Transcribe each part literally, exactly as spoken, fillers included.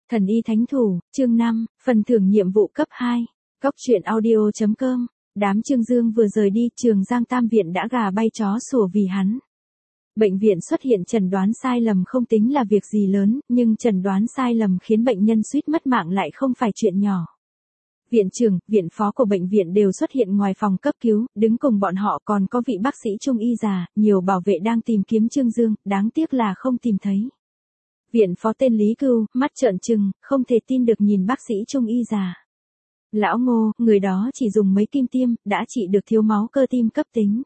Thần y thánh thủ, chương năm, phần thưởng nhiệm vụ cấp hai. Cóc truyện audio chấm com. Đám Trương Dương vừa rời đi, Trường Giang Tam Viện đã gà bay chó sủa vì hắn. Bệnh viện xuất hiện chẩn đoán sai lầm không tính là việc gì lớn, nhưng chẩn đoán sai lầm khiến bệnh nhân suýt mất mạng lại không phải chuyện nhỏ. Viện trưởng, viện phó của bệnh viện đều xuất hiện ngoài phòng cấp cứu, đứng cùng bọn họ còn có vị bác sĩ trung y già, nhiều bảo vệ đang tìm kiếm Trương Dương, đáng tiếc là không tìm thấy. Viện phó tên Lý Cưu, mắt trợn trừng, không thể tin được nhìn bác sĩ trung y già. Lão Ngô, người đó chỉ dùng mấy kim tiêm, đã trị được thiếu máu cơ tim cấp tính.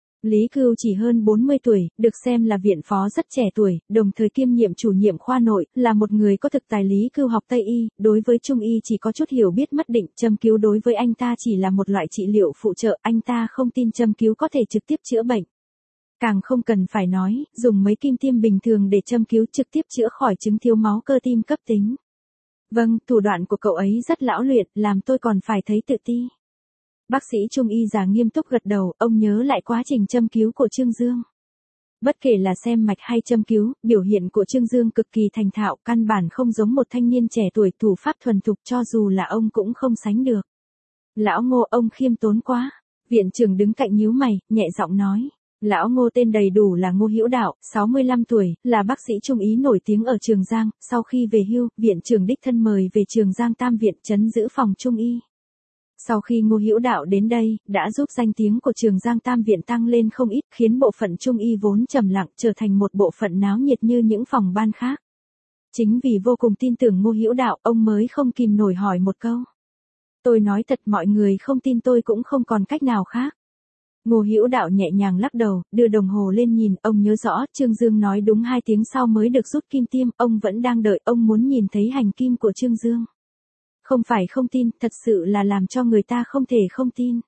Lý Cưu chỉ hơn bốn mươi tuổi, được xem là viện phó rất trẻ tuổi, đồng thời kiêm nhiệm chủ nhiệm khoa nội, là một người có thực tài. Lý Cưu học Tây y, đối với Trung y chỉ có chút hiểu biết mất định, châm cứu đối với anh ta chỉ là một loại trị liệu phụ trợ, anh ta không tin châm cứu có thể trực tiếp chữa bệnh. Càng không cần phải nói, dùng mấy kim tiêm bình thường để châm cứu trực tiếp chữa khỏi chứng thiếu máu cơ tim cấp tính. Vâng, thủ đoạn của cậu ấy rất lão luyện, làm tôi còn phải thấy tự ti. Bác sĩ trung y già nghiêm túc gật đầu, ông nhớ lại quá trình châm cứu của Trương Dương. Bất kể là xem mạch hay châm cứu, biểu hiện của Trương Dương cực kỳ thành thạo, căn bản không giống một thanh niên trẻ tuổi, thủ pháp thuần thục, cho dù là ông cũng không sánh được. Lão Ngô, ông khiêm tốn quá. Viện trưởng đứng cạnh nhíu mày, nhẹ giọng nói. Lão Ngô tên đầy đủ là Ngô Hữu Đạo, sáu mươi lăm tuổi, là bác sĩ trung ý nổi tiếng ở Trường Giang, sau khi về hưu, viện trưởng đích thân mời về Trường Giang Tam Viện trấn giữ phòng trung y. Sau khi Ngô Hữu Đạo đến đây, đã giúp danh tiếng của Trường Giang Tam Viện tăng lên không ít, khiến bộ phận trung y vốn trầm lặng trở thành một bộ phận náo nhiệt như những phòng ban khác. Chính vì vô cùng tin tưởng Ngô Hữu Đạo, ông mới không kìm nổi hỏi một câu. Tôi nói thật, mọi người không tin tôi cũng không còn cách nào khác. Ngô Hữu Đạo nhẹ nhàng lắc đầu, đưa đồng hồ lên nhìn, ông nhớ rõ, Trương Dương nói đúng hai tiếng sau mới được rút kim tiêm, ông vẫn đang đợi, ông muốn nhìn thấy hành kim của Trương Dương. Không phải không tin, thật sự là làm cho người ta không thể không tin.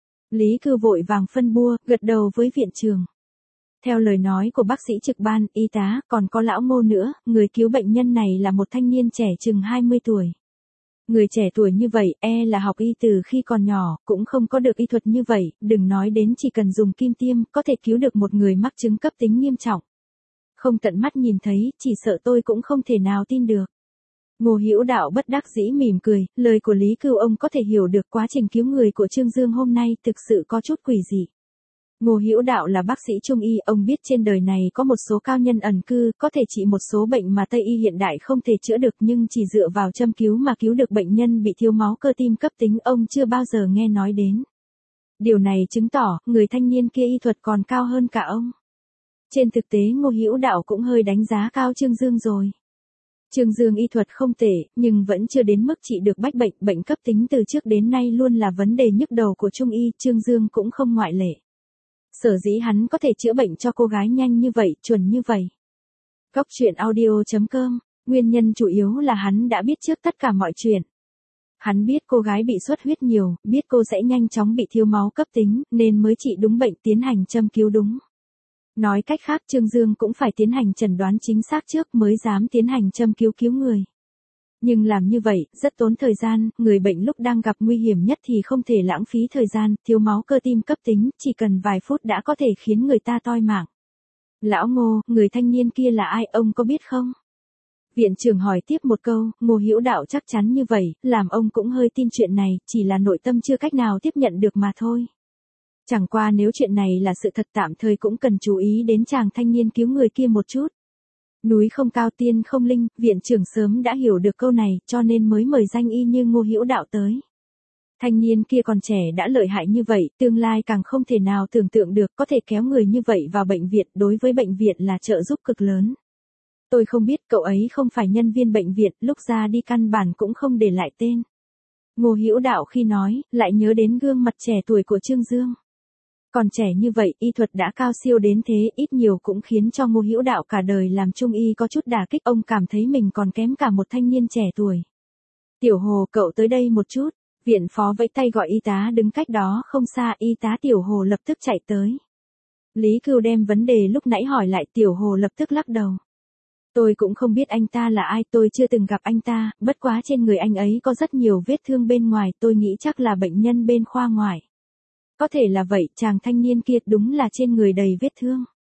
Lý Cưu vội vàng phân bua, gật đầu với viện trưởng. Theo lời nói của bác sĩ trực ban, y tá, còn có lão Ngô nữa, người cứu bệnh nhân này là một thanh niên trẻ chừng hai mươi tuổi. Người trẻ tuổi như vậy, e là học y từ khi còn nhỏ, cũng không có được y thuật như vậy, đừng nói đến chỉ cần dùng kim tiêm, có thể cứu được một người mắc chứng cấp tính nghiêm trọng. Không tận mắt nhìn thấy, chỉ sợ tôi cũng không thể nào tin được. Ngô Hữu Đạo bất đắc dĩ mỉm cười, lời của Lý Cưu ông có thể hiểu được quá trình cứu người của Trương Dương hôm nay thực sự có chút quỷ dị. Ngô Hữu Đạo là bác sĩ trung y, ông biết trên đời này có một số cao nhân ẩn cư, có thể trị một số bệnh mà Tây y hiện đại không thể chữa được, nhưng chỉ dựa vào châm cứu mà cứu được bệnh nhân bị thiếu máu cơ tim cấp tính ông chưa bao giờ nghe nói đến. Điều này chứng tỏ, người thanh niên kia y thuật còn cao hơn cả ông. Trên thực tế Ngô Hữu Đạo cũng hơi đánh giá cao Trương Dương rồi. Trương Dương y thuật không tệ, nhưng vẫn chưa đến mức trị được bách bệnh, bệnh cấp tính từ trước đến nay luôn là vấn đề nhức đầu của trung y, Trương Dương cũng không ngoại lệ. Sở dĩ hắn có thể chữa bệnh cho cô gái nhanh như vậy, chuẩn như vậy. Cóc truyện audio chấm com, nguyên nhân chủ yếu là hắn đã biết trước tất cả mọi chuyện. Hắn biết cô gái bị xuất huyết nhiều, biết cô sẽ nhanh chóng bị thiếu máu cấp tính, nên mới trị đúng bệnh, tiến hành châm cứu đúng. Nói cách khác, Trương Dương cũng phải tiến hành chẩn đoán chính xác trước mới dám tiến hành châm cứu cứu người. Nhưng làm như vậy, rất tốn thời gian, người bệnh lúc đang gặp nguy hiểm nhất thì không thể lãng phí thời gian, thiếu máu cơ tim cấp tính, chỉ cần vài phút đã có thể khiến người ta toi mạng. Lão Ngô, người thanh niên kia là ai, ông có biết không? Viện trưởng hỏi tiếp một câu, Ngô Hữu Đạo chắc chắn như vậy, làm ông cũng hơi tin chuyện này, chỉ là nội tâm chưa cách nào tiếp nhận được mà thôi. Chẳng qua nếu chuyện này là sự thật tạm thời cũng cần chú ý đến chàng thanh niên cứu người kia một chút. Núi không cao tiên không linh, viện trưởng sớm đã hiểu được câu này, cho nên mới mời danh y như Ngô Hữu Đạo tới. Thanh niên kia còn trẻ đã lợi hại như vậy, tương lai càng không thể nào tưởng tượng được, có thể kéo người như vậy vào bệnh viện, đối với bệnh viện là trợ giúp cực lớn. Tôi không biết, cậu ấy không phải nhân viên bệnh viện, lúc ra đi căn bản cũng không để lại tên. Ngô Hữu Đạo khi nói, lại nhớ đến gương mặt trẻ tuổi của Trương Dương. Còn trẻ như vậy, y thuật đã cao siêu đến thế, ít nhiều cũng khiến cho Ngô Hữu Đạo cả đời làm trung y có chút đả kích, ông cảm thấy mình còn kém cả một thanh niên trẻ tuổi. Tiểu Hồ, cậu tới đây một chút. Viện phó vẫy tay gọi y tá đứng cách đó không xa, y tá Tiểu Hồ lập tức chạy tới. Lý Cưu đem vấn đề lúc nãy hỏi lại, Tiểu Hồ lập tức lắc đầu. Tôi cũng không biết anh ta là ai, tôi chưa từng gặp anh ta, bất quá trên người anh ấy có rất nhiều vết thương bên ngoài, tôi nghĩ chắc là bệnh nhân bên khoa ngoại. Có thể là vậy, chàng thanh niên kia đúng là trên người đầy vết thương.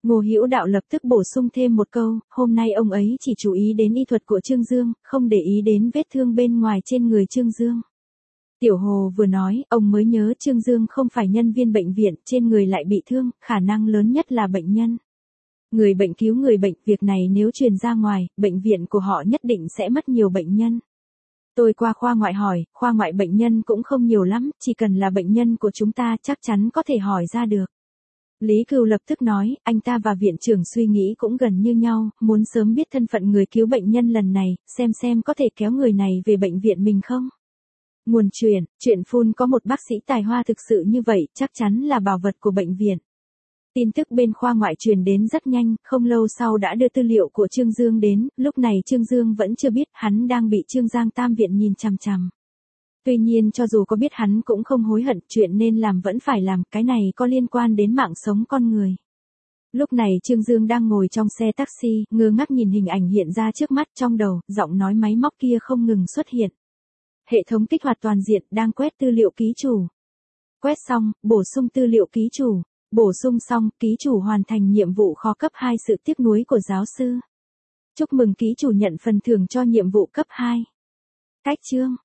Ngô Hữu Đạo lập tức bổ sung thêm một câu, hôm nay ông ấy chỉ chú ý đến y thuật của Trương Dương, không để ý đến vết thương bên ngoài trên người Trương Dương. Tiểu Hồ vừa nói, ông mới nhớ Trương Dương không phải nhân viên bệnh viện, trên người lại bị thương, khả năng lớn nhất là bệnh nhân. Người bệnh cứu người bệnh, việc này nếu truyền ra ngoài, bệnh viện của họ nhất định sẽ mất nhiều bệnh nhân. Tôi qua khoa ngoại hỏi, khoa ngoại bệnh nhân cũng không nhiều lắm, chỉ cần là bệnh nhân của chúng ta chắc chắn có thể hỏi ra được. Lý Cừu lập tức nói, anh ta và viện trưởng suy nghĩ cũng gần như nhau, muốn sớm biết thân phận người cứu bệnh nhân lần này, xem xem có thể kéo người này về bệnh viện mình không. Nguồn truyền, chuyện phun có một bác sĩ tài hoa thực sự như vậy, chắc chắn là bảo vật của bệnh viện. Tin tức bên khoa ngoại truyền đến rất nhanh, không lâu sau đã đưa tư liệu của Trương Dương đến, lúc này Trương Dương vẫn chưa biết hắn đang bị Trương Giang Tam Viện nhìn chằm chằm. Tuy nhiên cho dù có biết hắn cũng không hối hận, chuyện nên làm vẫn phải làm, cái này có liên quan đến mạng sống con người. Lúc này Trương Dương đang ngồi trong xe taxi, ngơ ngác nhìn hình ảnh hiện ra trước mắt, trong đầu, giọng nói máy móc kia không ngừng xuất hiện. Hệ thống kích hoạt toàn diện, đang quét tư liệu ký chủ. Quét xong, bổ sung tư liệu ký chủ. Bổ sung xong, ký chủ hoàn thành nhiệm vụ khó cấp hai sự tiếc nuối của giáo sư. Chúc mừng ký chủ nhận phần thưởng cho nhiệm vụ cấp hai. Cách chương